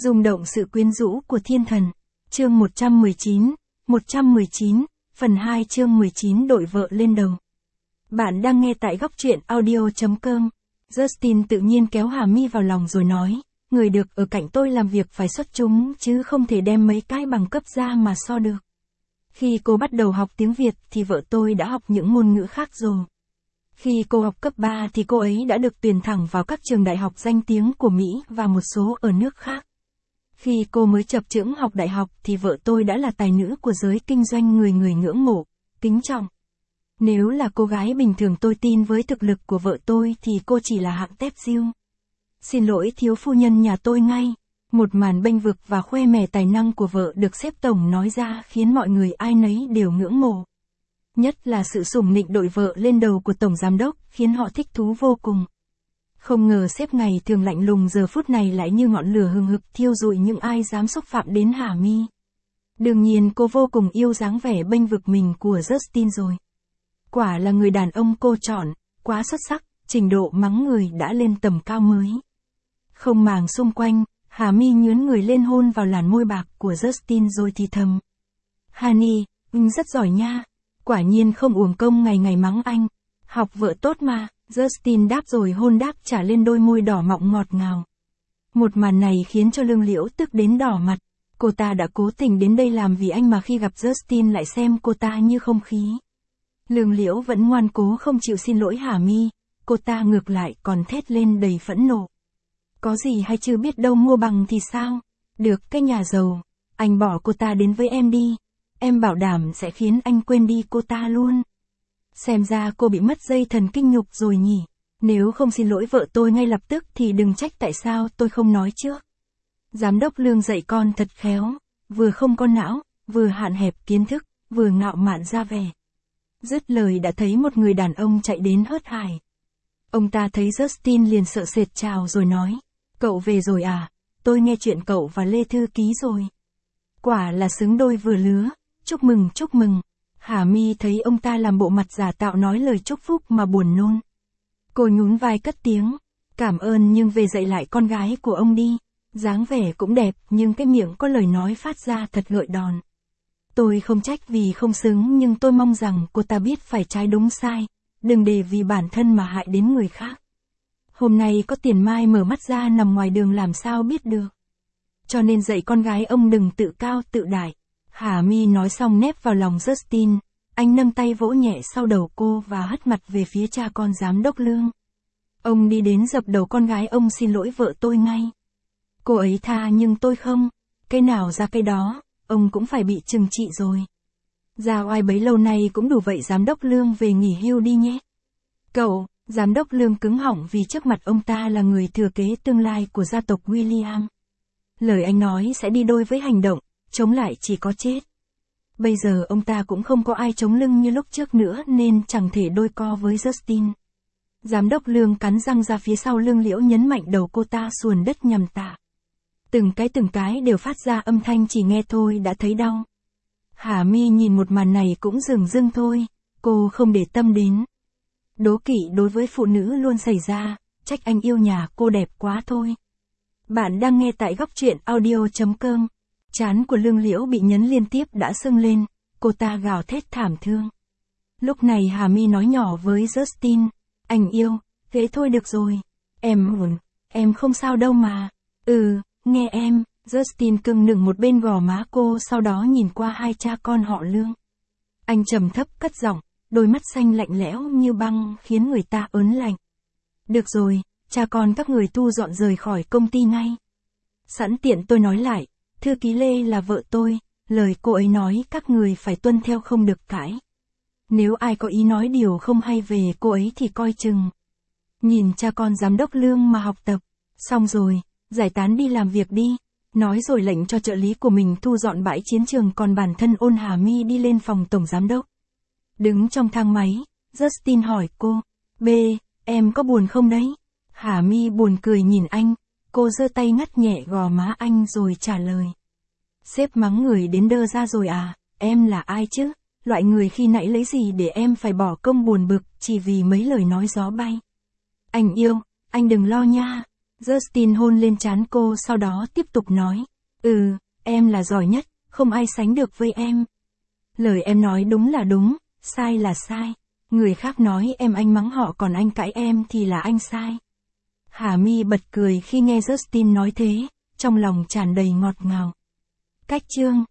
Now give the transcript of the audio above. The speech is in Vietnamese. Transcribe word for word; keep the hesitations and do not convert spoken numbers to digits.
Rung động sự quyến rũ của thiên thần. Chương một trăm mười chín, một trăm mười chín, phần hai chương mười chín đội vợ lên đầu. Bạn đang nghe tại góc truyện audio chấm com. Justin tự nhiên kéo Hà My vào lòng rồi nói, người được ở cạnh tôi làm việc phải xuất chúng chứ không thể đem mấy cái bằng cấp ra mà so được. Khi cô bắt đầu học tiếng Việt thì vợ tôi đã học những ngôn ngữ khác rồi. Khi cô học cấp ba thì cô ấy đã được tuyển thẳng vào các trường đại học danh tiếng của Mỹ và một số ở nước khác. Khi cô mới chập chững học đại học thì vợ tôi đã là tài nữ của giới kinh doanh người người ngưỡng mộ, kính trọng. Nếu là cô gái bình thường tôi tin với thực lực của vợ tôi thì cô chỉ là hạng tép diêu. Xin lỗi thiếu phu nhân nhà tôi ngay. Một màn bênh vực và khoe mẽ tài năng của vợ được sếp tổng nói ra khiến mọi người ai nấy đều ngưỡng mộ. Nhất là sự sủng nịnh đội vợ lên đầu của tổng giám đốc khiến họ thích thú vô cùng. Không ngờ sếp ngày thường lạnh lùng giờ phút này lại như ngọn lửa hừng hực thiêu rụi những ai dám xúc phạm đến Hà My. Đương nhiên cô vô cùng yêu dáng vẻ bênh vực mình của Justin rồi. Quả là người đàn ông cô chọn, quá xuất sắc, trình độ mắng người đã lên tầm cao mới. Không màng xung quanh, Hà My nhướn người lên hôn vào làn môi bạc của Justin rồi thì thầm. Honey, anh rất giỏi nha. Quả nhiên không uổng công ngày ngày mắng anh. Học vợ tốt mà. Justin đáp rồi hôn đáp trả lên đôi môi đỏ mọng ngọt ngào. Một màn này khiến cho Lương Liễu tức đến đỏ mặt. Cô ta đã cố tình đến đây làm vì anh mà khi gặp Justin lại xem cô ta như không khí. Lương Liễu vẫn ngoan cố không chịu xin lỗi Hà My. Cô ta ngược lại còn thét lên đầy phẫn nộ. Có gì hay chưa biết đâu mua bằng thì sao? Được cái nhà giàu. Anh bỏ cô ta đến với em đi. Em bảo đảm sẽ khiến anh quên đi cô ta luôn. Xem ra cô bị mất dây thần kinh nhục rồi nhỉ. Nếu không xin lỗi vợ tôi ngay lập tức thì đừng trách tại sao tôi không nói trước. Giám đốc Lương dạy con thật khéo. Vừa không có não, vừa hạn hẹp kiến thức, vừa ngạo mạn ra vẻ. Dứt lời đã thấy một người đàn ông chạy đến hớt hải. Ông ta thấy Justin liền sợ sệt chào rồi nói. Cậu về rồi à? Tôi nghe chuyện cậu và Lê Thư Ký rồi. Quả là xứng đôi vừa lứa. Chúc mừng chúc mừng. Hà My thấy ông ta làm bộ mặt giả tạo nói lời chúc phúc mà buồn nôn. Cô nhún vai cất tiếng. Cảm ơn nhưng về dạy lại con gái của ông đi. Dáng vẻ cũng đẹp nhưng cái miệng có lời nói phát ra thật gợi đòn. Tôi không trách vì không xứng nhưng tôi mong rằng cô ta biết phải trái đúng sai. Đừng để vì bản thân mà hại đến người khác. Hôm nay có tiền mai mở mắt ra nằm ngoài đường làm sao biết được. Cho nên dạy con gái ông đừng tự cao tự đại. Hà My nói xong nép vào lòng Justin, anh nâng tay vỗ nhẹ sau đầu cô và hất mặt về phía cha con giám đốc Lương. Ông đi đến dập đầu con gái ông xin lỗi vợ tôi ngay. Cô ấy tha nhưng tôi không, cái nào ra cái đó, ông cũng phải bị trừng trị rồi. Ra oai bấy lâu nay cũng đủ vậy giám đốc Lương về nghỉ hưu đi nhé. Cậu, giám đốc Lương cứng họng vì trước mặt ông ta là người thừa kế tương lai của gia tộc William. Lời anh nói sẽ đi đôi với hành động. Chống lại chỉ có chết. Bây giờ ông ta cũng không có ai chống lưng như lúc trước nữa nên chẳng thể đôi co với Justin. Giám đốc Lương cắn răng ra phía sau Lương Liễu nhấn mạnh đầu cô ta xuồn đất nhằm tạ. Từng cái từng cái đều phát ra âm thanh chỉ nghe thôi đã thấy đau. Hà My nhìn một màn này cũng dửng dưng thôi, cô không để tâm đến. Đố kỵ đối với phụ nữ luôn xảy ra, trách anh yêu nhà cô đẹp quá thôi. Bạn đang nghe tại góc truyện audio chấm com. Trán của Lương Liễu bị nhấn liên tiếp đã sưng lên, cô ta gào thét thảm thương. Lúc này Hà My nói nhỏ với Justin, anh yêu, thế thôi được rồi. Em ổn, em không sao đâu mà. Ừ, nghe em, Justin cưng nựng một bên gò má cô sau đó nhìn qua hai cha con họ Lương. Anh trầm thấp cất giọng, đôi mắt xanh lạnh lẽo như băng khiến người ta ớn lạnh. Được rồi, cha con các người thu dọn rời khỏi công ty ngay. Sẵn tiện tôi nói lại. Thư ký Lê là vợ tôi, lời cô ấy nói các người phải tuân theo không được cãi. Nếu ai có ý nói điều không hay về cô ấy thì coi chừng. Nhìn cha con giám đốc Lương mà học tập, xong rồi, giải tán đi làm việc đi, nói rồi lệnh cho trợ lý của mình thu dọn bãi chiến trường còn bản thân ôn Hà My đi lên phòng tổng giám đốc. Đứng trong thang máy, Justin hỏi cô, B, em có buồn không đấy? Hà My buồn cười nhìn anh. Cô giơ tay ngắt nhẹ gò má anh rồi trả lời. Sếp mắng người đến đơ ra rồi à, em là ai chứ? Loại người khi nãy lấy gì để em phải bỏ công buồn bực chỉ vì mấy lời nói gió bay. Anh yêu, anh đừng lo nha. Justin hôn lên trán cô sau đó tiếp tục nói. Ừ, em là giỏi nhất, không ai sánh được với em. Lời em nói đúng là đúng, sai là sai. Người khác nói em anh mắng họ còn anh cãi em thì là anh sai. Hà My bật cười khi nghe Justin nói thế, trong lòng tràn đầy ngọt ngào. Cách chương